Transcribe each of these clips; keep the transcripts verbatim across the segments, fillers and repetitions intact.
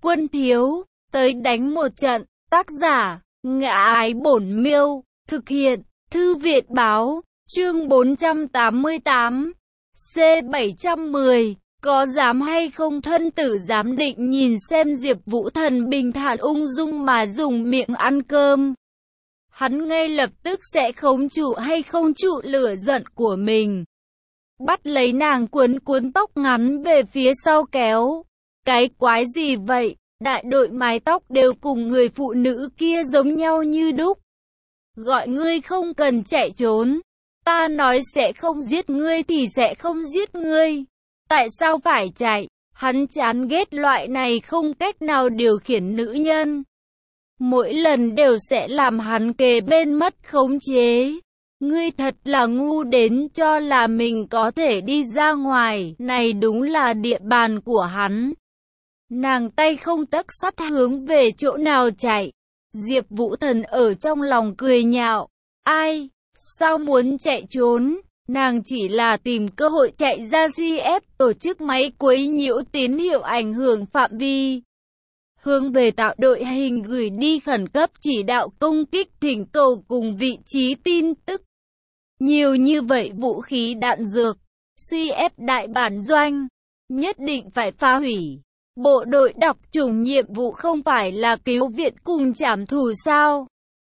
Quân thiếu, tới đánh một trận. Tác giả, Ngã Ái Bổn Miêu. Thực hiện, Thư Viện Báo. Chương bốn trăm tám mươi tám. C bảy trăm mười. Có dám hay không thân tử giám định nhìn xem Diệp Vũ Thần bình thản ung dung mà dùng miệng ăn cơm. Hắn ngay lập tức sẽ khống trụ hay không trụ lửa giận của mình. Bắt lấy nàng cuốn cuốn tóc ngắn về phía sau kéo. Cái quái gì vậy? Đại đội mái tóc đều cùng người phụ nữ kia giống nhau như đúc. Gọi ngươi không cần chạy trốn. Ta nói sẽ không giết ngươi thì sẽ không giết ngươi. Tại sao phải chạy? Hắn chán ghét loại này không cách nào điều khiển nữ nhân. Mỗi lần đều sẽ làm hắn kề bên mất khống chế. Ngươi thật là ngu đến cho là mình có thể đi ra ngoài. Này đúng là địa bàn của hắn. Nàng tay không tấc sắt hướng về chỗ nào chạy. Diệp Vũ Thần ở trong lòng cười nhạo. Ai? Sao muốn chạy trốn? Nàng chỉ là tìm cơ hội chạy ra xê ép tổ chức máy quấy nhiễu tín hiệu ảnh hưởng phạm vi. Hướng về tạo đội hình gửi đi khẩn cấp chỉ đạo công kích thỉnh cầu cùng vị trí tin tức. Nhiều như vậy vũ khí đạn dược, xê ép đại bản doanh, nhất định phải phá hủy. Bộ đội đọc chủng nhiệm vụ không phải là cứu viện cùng trảm thù sao?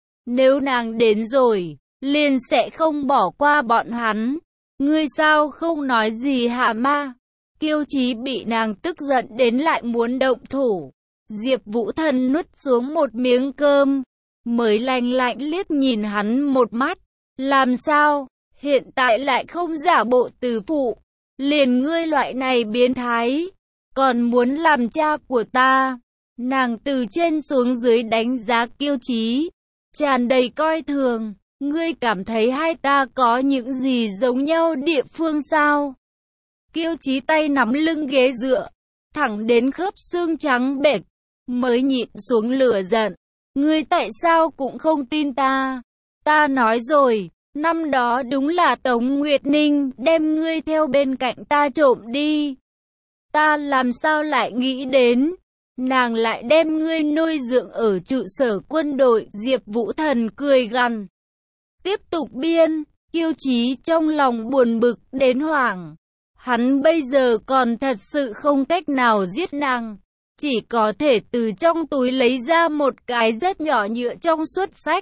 Nếu nàng đến rồi, liền sẽ không bỏ qua bọn hắn. Ngươi sao không nói gì hả ma? Kiêu Chí bị nàng tức giận đến lại muốn động thủ. Diệp Vũ Thần nuốt xuống một miếng cơm, mới lạnh lạnh liếc nhìn hắn một mắt. Làm sao? Hiện tại lại không giả bộ từ phụ. Liền ngươi loại này biến thái, còn muốn làm cha của ta. Nàng từ trên xuống dưới đánh giá Kiêu Chí, tràn đầy coi thường. Ngươi cảm thấy hai ta có những gì giống nhau địa phương sao? Kiêu Chí tay nắm lưng ghế dựa, thẳng đến khớp xương trắng bệch, mới nhịn xuống lửa giận. Ngươi tại sao cũng không tin ta? Ta nói rồi, năm đó đúng là Tống Nguyệt Ninh đem ngươi theo bên cạnh ta trộm đi. Ta làm sao lại nghĩ đến, nàng lại đem ngươi nuôi dưỡng ở trụ sở quân đội. Diệp Vũ Thần cười gằn. Tiếp tục biên, Kiêu Chí trong lòng buồn bực đến hoảng. Hắn bây giờ còn thật sự không cách nào giết nàng. Chỉ có thể từ trong túi lấy ra một cái rất nhỏ nhựa trong suốt sách.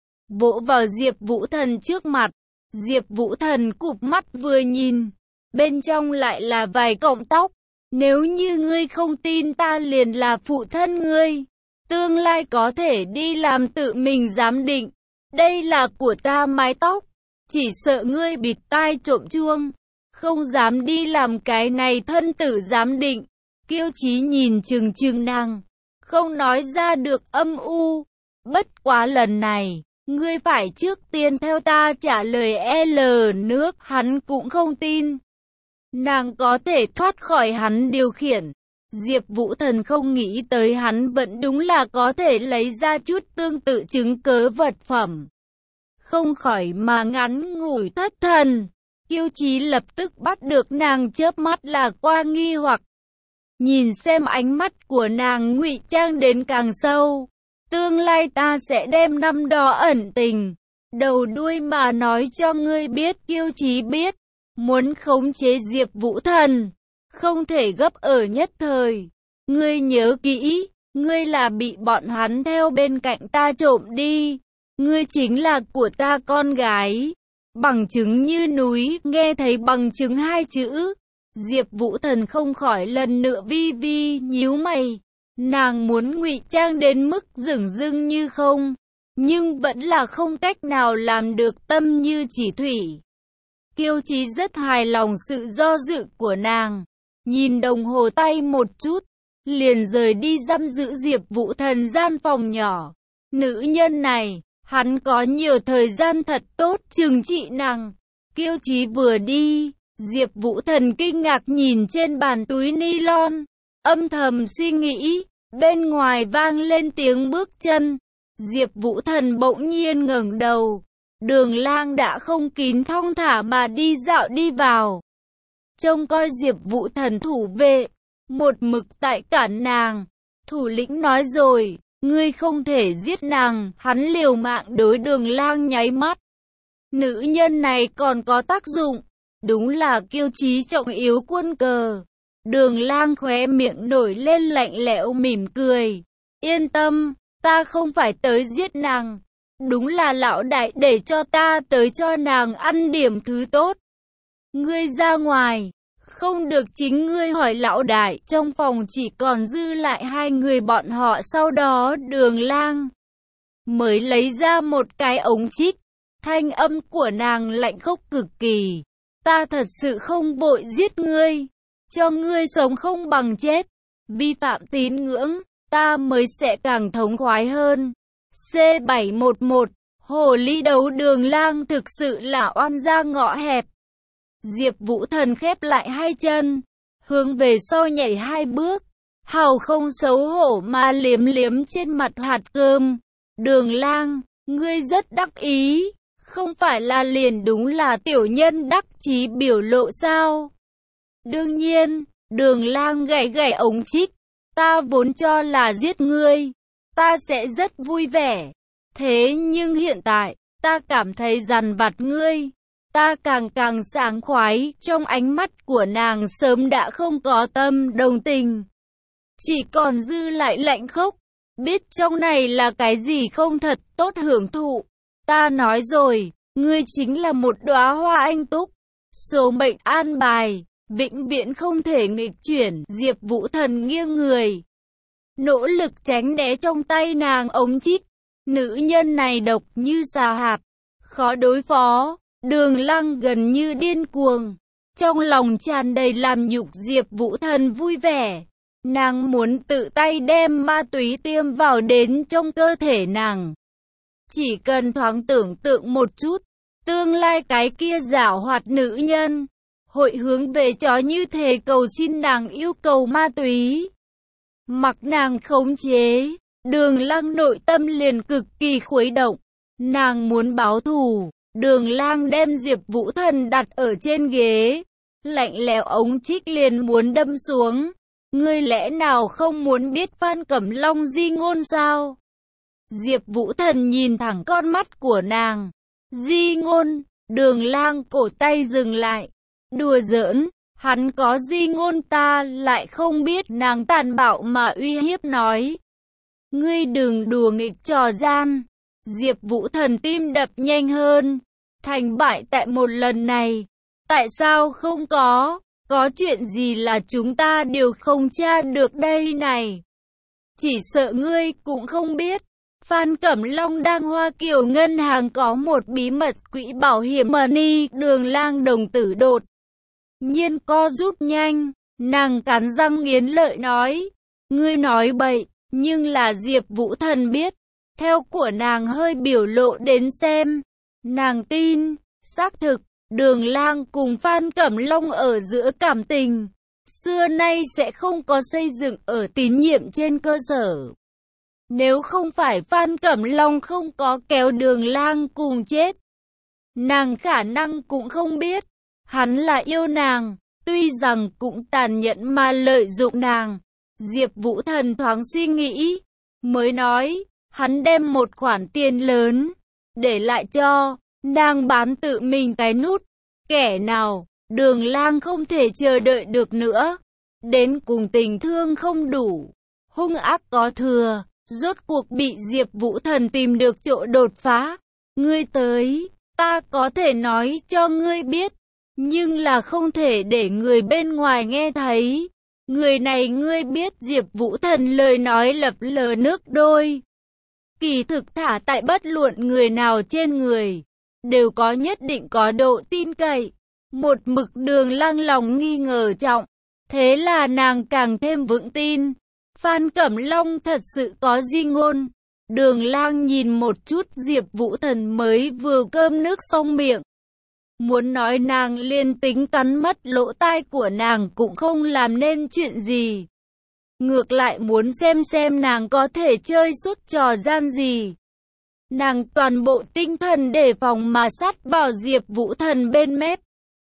Vỗ vào Diệp Vũ Thần trước mặt. Diệp Vũ Thần cụp mắt vừa nhìn. Bên trong lại là vài cọng tóc. Nếu như ngươi không tin ta liền là phụ thân ngươi. Tương lai có thể đi làm tự mình giám định. Đây là của ta mái tóc. Chỉ sợ ngươi bịt tai trộm chuông. Không dám đi làm cái này thân tử giám định. Kiêu Chí nhìn chừng chừng nàng, không nói ra được âm u. Bất quá lần này, ngươi phải trước tiên theo ta trả lời L nước. Hắn cũng không tin nàng có thể thoát khỏi hắn điều khiển. Diệp Vũ Thần không nghĩ tới hắn vẫn đúng là có thể lấy ra chút tương tự chứng cớ vật phẩm. Không khỏi mà ngắn ngủi thất thần. Kiêu Chí lập tức bắt được nàng chớp mắt là qua nghi hoặc. Nhìn xem ánh mắt của nàng ngụy trang đến càng sâu. Tương lai ta sẽ đem năm đó ẩn tình, đầu đuôi mà nói cho ngươi biết. Kiêu Chí biết, muốn khống chế Diệp Vũ Thần, không thể gấp ở nhất thời. Ngươi nhớ kỹ, ngươi là bị bọn hắn theo bên cạnh ta trộm đi. Ngươi chính là của ta con gái. Bằng chứng như núi. Nghe thấy bằng chứng hai chữ, Diệp Vũ Thần không khỏi lần nữa vi vi nhíu mày. Nàng muốn ngụy trang đến mức dửng dưng như không, nhưng vẫn là không cách nào làm được tâm như chỉ thủy. Kiêu Chí rất hài lòng sự do dự của nàng, nhìn đồng hồ tay một chút, liền rời đi giam giữ Diệp Vũ Thần gian phòng nhỏ. Nữ nhân này, hắn có nhiều thời gian thật tốt trừng trị nàng. Kiêu Chí vừa đi, Diệp Vũ Thần kinh ngạc nhìn trên bàn túi nylon, âm thầm suy nghĩ. Bên ngoài vang lên tiếng bước chân. Diệp Vũ Thần bỗng nhiên ngẩng đầu. Đường Lang đã không kín thong thả mà đi dạo đi vào. Trông coi Diệp Vũ Thần thủ vệ, một mực tại cản nàng. Thủ lĩnh nói rồi, ngươi không thể giết nàng, hắn liều mạng đối Đường Lang nháy mắt. Nữ nhân này còn có tác dụng, đúng là kiêu chí trọng yếu quân cờ. Đường Lang khóe miệng nổi lên lạnh lẽo mỉm cười. Yên tâm, ta không phải tới giết nàng. Đúng là lão đại để cho ta tới cho nàng ăn điểm thứ tốt. Ngươi ra ngoài, không được chính ngươi hỏi lão đại. Trong phòng chỉ còn dư lại hai người bọn họ. Sau đó Đường Lang mới lấy ra một cái ống trích. Thanh âm của nàng lạnh khốc cực kỳ. Ta thật sự không vội giết ngươi, cho ngươi sống không bằng chết. Vi phạm tín ngưỡng, ta mới sẽ càng thống khoái hơn. C bảy một một, hồ ly đấu Đường Lang thực sự là oan gia ngõ hẹp. Diệp Vũ Thần khép lại hai chân, hướng về sau nhảy hai bước, hào không xấu hổ mà liếm liếm trên mặt hạt cơm. Đường Lang, ngươi rất đắc ý, không phải là liền đúng là tiểu nhân đắc chí biểu lộ sao? Đương nhiên, Đường Lang gảy gảy ống trích, ta vốn cho là giết ngươi, ta sẽ rất vui vẻ. Thế nhưng hiện tại, ta cảm thấy dằn vặt ngươi, ta càng càng sảng khoái. Trong ánh mắt của nàng sớm đã không có tâm đồng tình, chỉ còn dư lại lạnh khốc. Biết trong này là cái gì không thật tốt hưởng thụ. Ta nói rồi, ngươi chính là một đóa hoa anh túc, số mệnh an bài, vĩnh viễn không thể nghịch chuyển. Diệp Vũ Thần nghiêng người, nỗ lực tránh né trong tay nàng ống trích. Nữ nhân này độc như xà hạp, khó đối phó. Đường Lang gần như điên cuồng, trong lòng tràn đầy làm nhục. Diệp Vũ Thần vui vẻ, nàng muốn tự tay đem ma túy tiêm vào đến trong cơ thể nàng. Chỉ cần thoáng tưởng tượng một chút, tương lai cái kia giảo hoạt nữ nhân hội hướng về chó như thế cầu xin nàng yêu cầu ma túy, mặc nàng khống chế. Đường Lang nội tâm liền cực kỳ khuấy động, nàng muốn báo thù. Đường Lang đem Diệp Vũ Thần đặt ở trên ghế, lạnh lẽo ống trích liền muốn đâm xuống. Ngươi lẽ nào không muốn biết Phan Cẩm Long di ngôn sao? Diệp Vũ Thần nhìn thẳng con mắt của nàng. Di ngôn? Đường Lang cổ tay dừng lại. Đùa giỡn, hắn có di ngôn ta lại không biết. Nàng tàn bạo mà uy hiếp nói. Ngươi đừng đùa nghịch trò gian. Diệp Vũ Thần tim đập nhanh hơn. Thành bại tại một lần này. Tại sao không có? Có chuyện gì là chúng ta đều không tra được đây này? Chỉ sợ ngươi cũng không biết. Phan Cẩm Long đang Hoa Kiều ngân hàng có một bí mật quỹ bảo hiểm money. Đường Lang đồng tử đột nhiên co rút nhanh, nàng cắn răng nghiến lợi nói, ngươi nói bậy. Nhưng là Diệp Vũ Thần biết, theo của nàng hơi biểu lộ đến xem, nàng tin, xác thực, Đường Lang cùng Phan Cẩm Long ở giữa cảm tình xưa nay sẽ không có xây dựng ở tín nhiệm trên cơ sở. Nếu không phải Phan Cẩm Long không có kéo Đường Lang cùng chết, nàng khả năng cũng không biết hắn là yêu nàng, tuy rằng cũng tàn nhẫn mà lợi dụng nàng. Diệp Vũ Thần thoáng suy nghĩ, mới nói, hắn đem một khoản tiền lớn để lại cho nàng bán tự mình cái nút. Kẻ nào? Đường Lang không thể chờ đợi được nữa. Đến cùng tình thương không đủ, hung ác có thừa, rốt cuộc bị Diệp Vũ Thần tìm được chỗ đột phá. Ngươi tới, ta có thể nói cho ngươi biết, nhưng là không thể để người bên ngoài nghe thấy. Người này ngươi biết. Diệp Vũ Thần lời nói lập lờ nước đôi. Kỳ thực thả tại bất luận người nào trên người, đều có nhất định có độ tin cậy. Một mực Đường Lang lòng nghi ngờ trọng, thế là nàng càng thêm vững tin. Phan Cẩm Long thật sự có di ngôn. Đường Lang nhìn một chút Diệp Vũ Thần mới vừa cơm nước xong miệng. Muốn nói nàng liền tính cắn mất lỗ tai của nàng cũng không làm nên chuyện gì. Ngược lại muốn xem xem nàng có thể chơi suốt trò gian gì. Nàng toàn bộ tinh thần đề phòng mà sát vào Diệp Vũ Thần bên mép.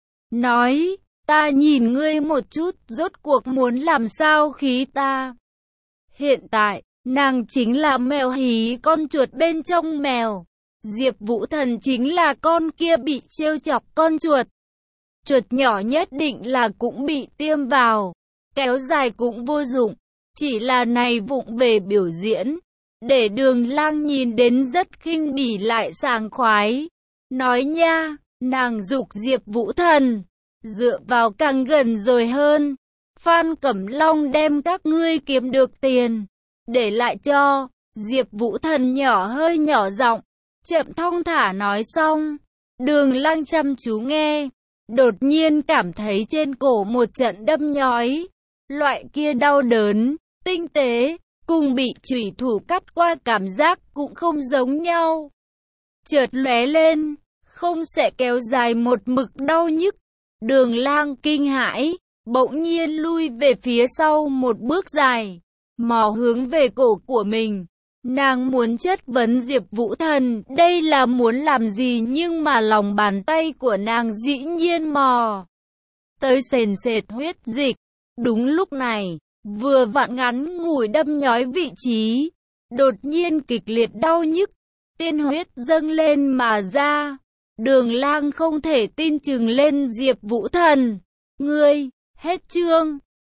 Nói, ta nhìn ngươi một chút, rốt cuộc muốn làm sao khí ta? Hiện tại, nàng chính là mèo hí con chuột bên trong mèo. Diệp Vũ Thần chính là con kia bị trêu chọc con chuột. Chuột nhỏ nhất định là cũng bị tiêm vào. Kéo dài cũng vô dụng. Chỉ là này vụng về biểu diễn. Để Đường Lang nhìn đến rất khinh bỉ lại sảng khoái. Nói nha, nàng giục Diệp Vũ Thần. Dựa vào càng gần rồi hơn. Phan Cẩm Long đem các ngươi kiếm được tiền. Để lại cho. Diệp Vũ Thần nhỏ hơi nhỏ giọng. Chậm thong thả nói xong. Đường Lang chăm chú nghe. Đột nhiên cảm thấy trên cổ một trận đâm nhói. Loại kia đau đớn, tinh tế, cùng bị chủy thủ cắt qua cảm giác cũng không giống nhau. Chợt lóe lên, không sẽ kéo dài một mực đau nhức. Đường Lang kinh hãi, bỗng nhiên lui về phía sau một bước dài, mò hướng về cổ của mình. Nàng muốn chất vấn Diệp Vũ Thần, đây là muốn làm gì, nhưng mà lòng bàn tay của nàng dĩ nhiên mò tới sền sệt huyết dịch. Đúng lúc này, vừa vặn ngắn ngủi đâm nhói vị trí, đột nhiên kịch liệt đau nhức, tiên huyết dâng lên mà ra. Đường Lang không thể tin chừng lên Diệp Vũ Thần. Ngươi, hết chương.